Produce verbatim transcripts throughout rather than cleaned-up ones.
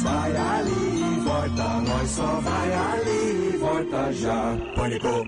vai ali e volta, nós só vai ali e volta já. Pânico.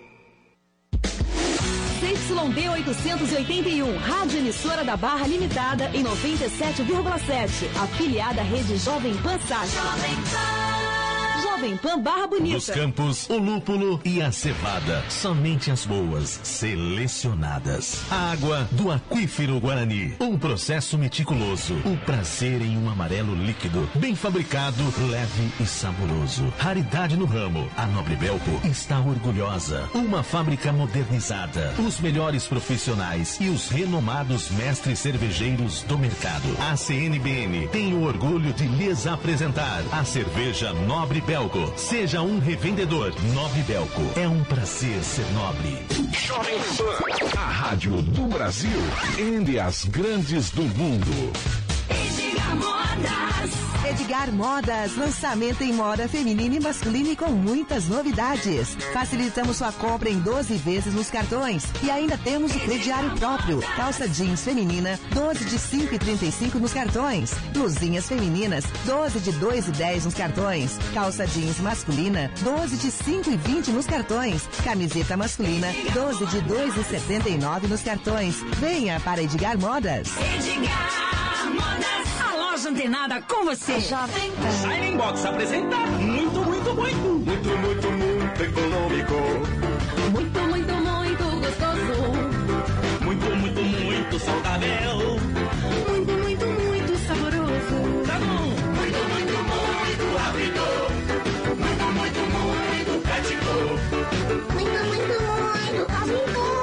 C Y D oitocentos e oitenta e um, Rádio Emissora da Barra Limitada em noventa e sete vírgula sete, afiliada à rede Jovem Pan Sasco. Jovem Pan. Jovem Pan Barra Bonita. Nos campos, o lúpulo e a cevada. Somente as boas, selecionadas. A água do Aquífero Guarani. Um processo meticuloso. O prazer em um amarelo líquido. Bem fabricado, leve e saboroso. Raridade no ramo. A Nobre Belco está orgulhosa. Uma fábrica modernizada. Os melhores profissionais e os renomados mestres cervejeiros do mercado. A C N B N tem o orgulho de lhes apresentar a cerveja Nobre Belco. Seja um revendedor. Nobre Belco. É um prazer ser nobre. Jovem Pan, a rádio do Brasil e as grandes do mundo. Edgar Modas. Edgar Modas, lançamento em moda feminina e masculina e com muitas novidades. Facilitamos sua compra em doze vezes nos cartões e ainda temos o crediário próprio. Calça jeans feminina, doze de cinco e trinta e cinco nos cartões. Blusinhas femininas, doze de dois e dez nos cartões. Calça jeans masculina, doze de cinco e vinte nos cartões. Camiseta masculina, doze de dois e setenta e nove nos cartões. Venha para Edgar Modas. Edgar Modas. A loja antenada com você. Jovem Pan. Shining Box apresenta muito, muito, muito. Muito, muito, muito econômico. Muito, muito, muito gostoso. Muito, muito, muito saudável. Muito, muito, muito saboroso. Tá bom. Muito, muito, muito abridor. Muito, muito, muito ético. Muito, muito, muito abridor.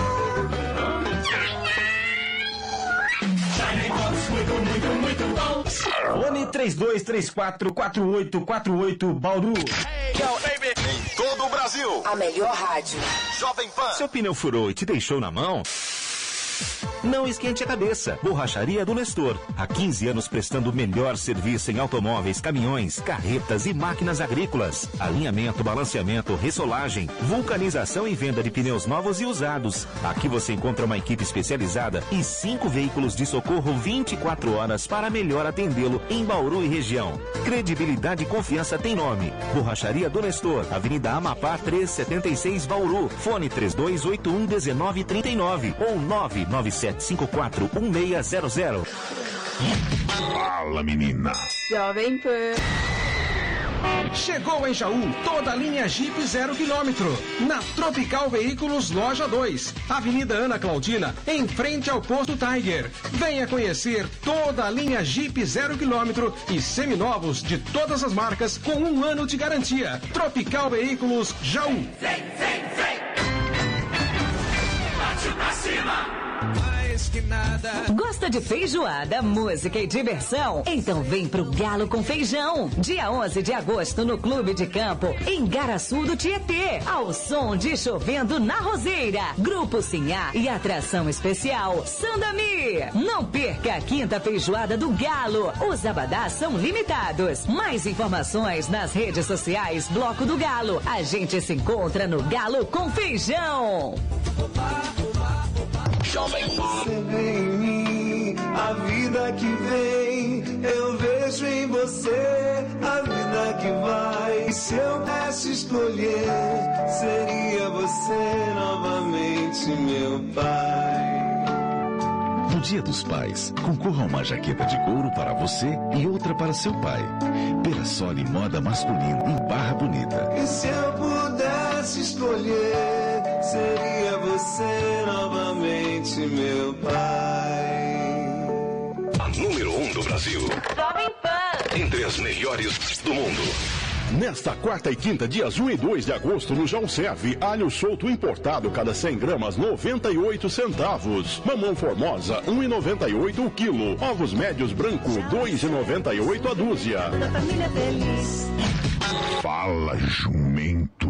Shining Box, muito, muito, muito bom. Fone três dois três quatro, quatro oito quatro oito Bauru. Em todo o Brasil. A melhor rádio. Jovem Pan. Seu pneu furou e te deixou na mão? Não esquente a cabeça. Borracharia do Nestor. Há quinze anos prestando o melhor serviço em automóveis, caminhões, carretas e máquinas agrícolas. Alinhamento, balanceamento, ressolagem, vulcanização e venda de pneus novos e usados. Aqui você encontra uma equipe especializada e cinco veículos de socorro vinte e quatro horas para melhor atendê-lo em Bauru e região. Credibilidade e confiança tem nome. Borracharia do Nestor. Avenida Amapá trezentos e setenta e seis Bauru. Fone três dois oito um um nove três nove ou nove nove sete cinco quatro um seis zero zero. Fala, menina. Jovem Pan. Chegou em Jaú toda a linha Jeep zero quilômetro, na Tropical Veículos Loja dois, Avenida Ana Claudina, em frente ao posto Tiger. Venha conhecer toda a linha Jeep zero quilômetro e seminovos de todas as marcas com um ano de garantia. Tropical Veículos Jaú. Vem, vem, vem. Bate pra cima. Que nada. Gosta de feijoada, música e diversão? Então vem pro Galo com Feijão. Dia onze de agosto no Clube de Campo, em Garaçu do Tietê. Ao som de Chovendo na Roseira. Grupo Sinhá e atração especial Sandami. Não perca a quinta feijoada do Galo. Os abadás são limitados. Mais informações nas redes sociais Bloco do Galo. A gente se encontra no Galo com Feijão. Jovem Você vê em mim a vida que vem, eu vejo em você a vida que vai. Se eu pudesse escolher, seria você novamente meu pai. No Dia dos Pais, concorra a uma jaqueta de couro para você e outra para seu pai. Perassoli Moda Masculina em Barra Bonita. E se eu pudesse escolher, seria você novamente meu pai. A número um do Brasil. Jovem Pan. Entre as melhores do mundo. Nesta quarta e quinta, dias um e dois de agosto, no João Serve, alho solto importado, cada cem gramas, noventa e oito centavos. Mamão Formosa, um e noventa e oito o quilo. Ovos médios branco, dois e noventa e oito a dúzia. Fala, jumento.